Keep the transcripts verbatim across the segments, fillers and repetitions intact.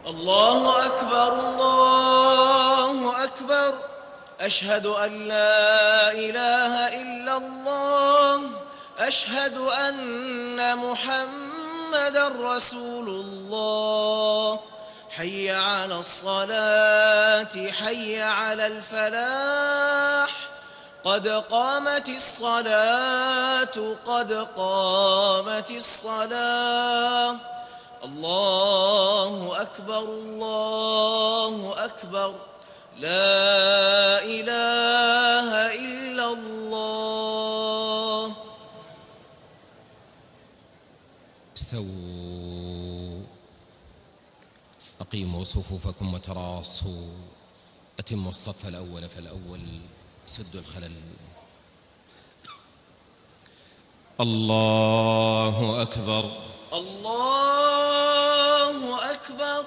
الله أكبر الله أكبر أشهد أن لا إله إلا الله أشهد أن محمدًا رسول الله حي على الصلاة حي على الفلاح قد قامت الصلاة قد قامت الصلاة الله أكبر الله أكبر لا إله إلا الله. استووا أقيموا صفوفكم وتراصوا أتموا الصف الأول فالأول سدوا الخلل. الله أكبر الله أكبر.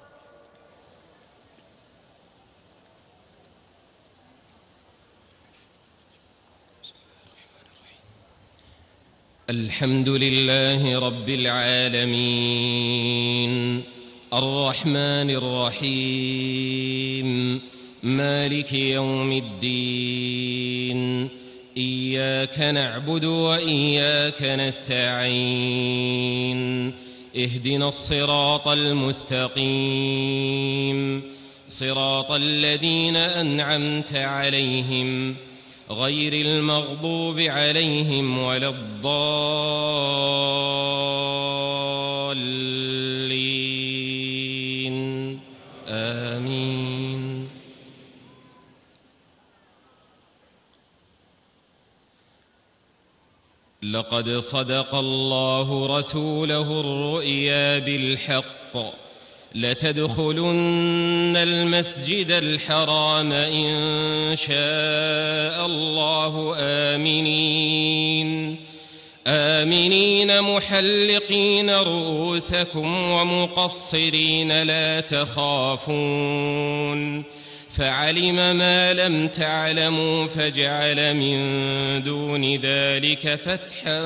الحمد لله رب العالمين الرحمن الرحيم مالك يوم الدين إياك نعبد وإياك نستعين اهدنا الصراط المستقيم صراط الذين أنعمت عليهم غير المغضوب عليهم ولا الضالين آمين. لقد صدق الله رسوله الرؤيا بالحق لتدخلن المسجد الحرام إن شاء الله آمنين آمنين محلقين رؤوسكم ومقصرين لا تخافون فعلم ما لم تعلموا فجعل من دون ذلك فتحا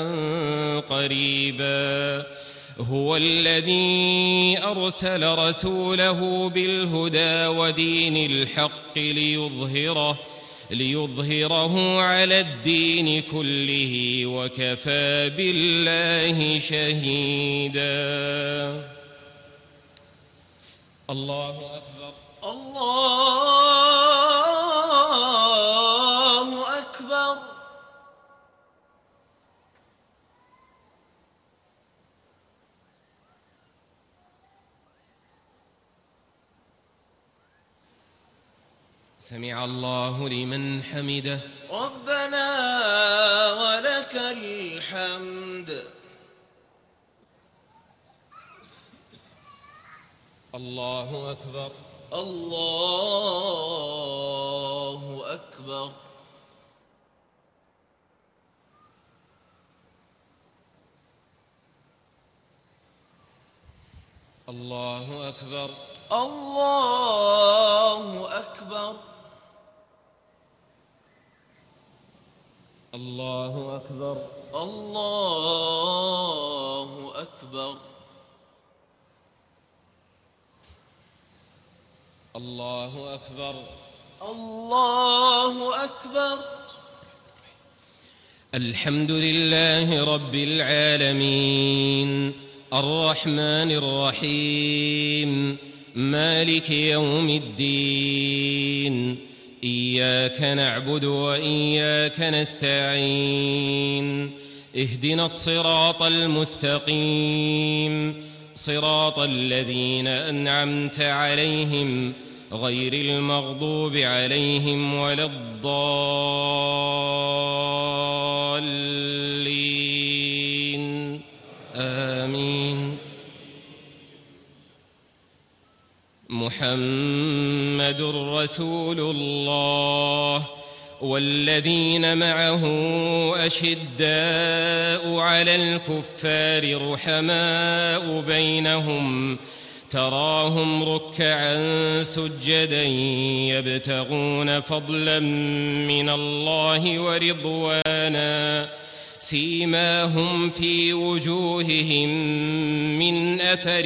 قريبا. هو الذي أرسل رسوله بالهدى ودين الحق ليظهره ليظهره على الدين كله وكفى بالله شهيدا. الله أكبر الله أكبر. سمع الله لمن حمده ربنا ولك الحمد. الله أكبر الله أكبر. الله أكبر الله أكبر. الله أكبر الله أكبر. الله أكبر الله أكبر. الحمد لله رب العالمين الرحمن الرحيم مالك يوم الدين إياك نعبد وإياك نستعين اهدنا الصراط المستقيم صراط الذين أنعمت عليهم غير المغضوب عليهم ولا الضالين آمين. محمد رسول الله والذين معه أشداء على الكفار رحماء بينهم تراهم ركعا سجدا يبتغون فضلا من الله ورضوانا سيماهم في وجوههم من أثر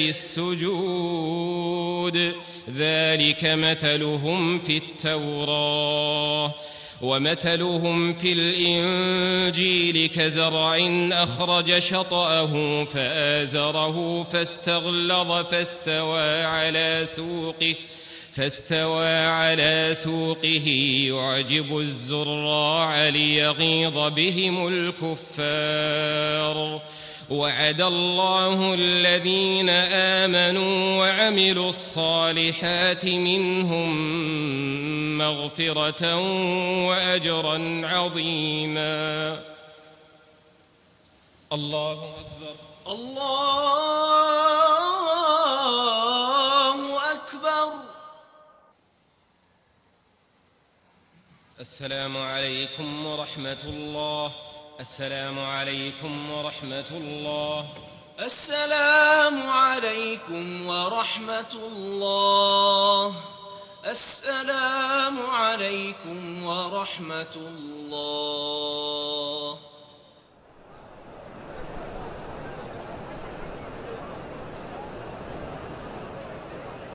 السجود ذلك مثلهم في التوراة ومثلهم في الإنجيل كزرع أخرج شطأه فآزره فاستغلظ فاستوى على سوقه فاستوى على سوقه يعجب الزراع ليغيظ بهم الكفار وعد الله الذين آمنوا وعملوا الصالحات منهم مغفرة وأجرا عظيما. الله أكبر. الله أكبر. السلام عليكم ورحمة الله. السلام عليكم ورحمة الله. السلام عليكم ورحمة الله. السلام عليكم ورحمة الله.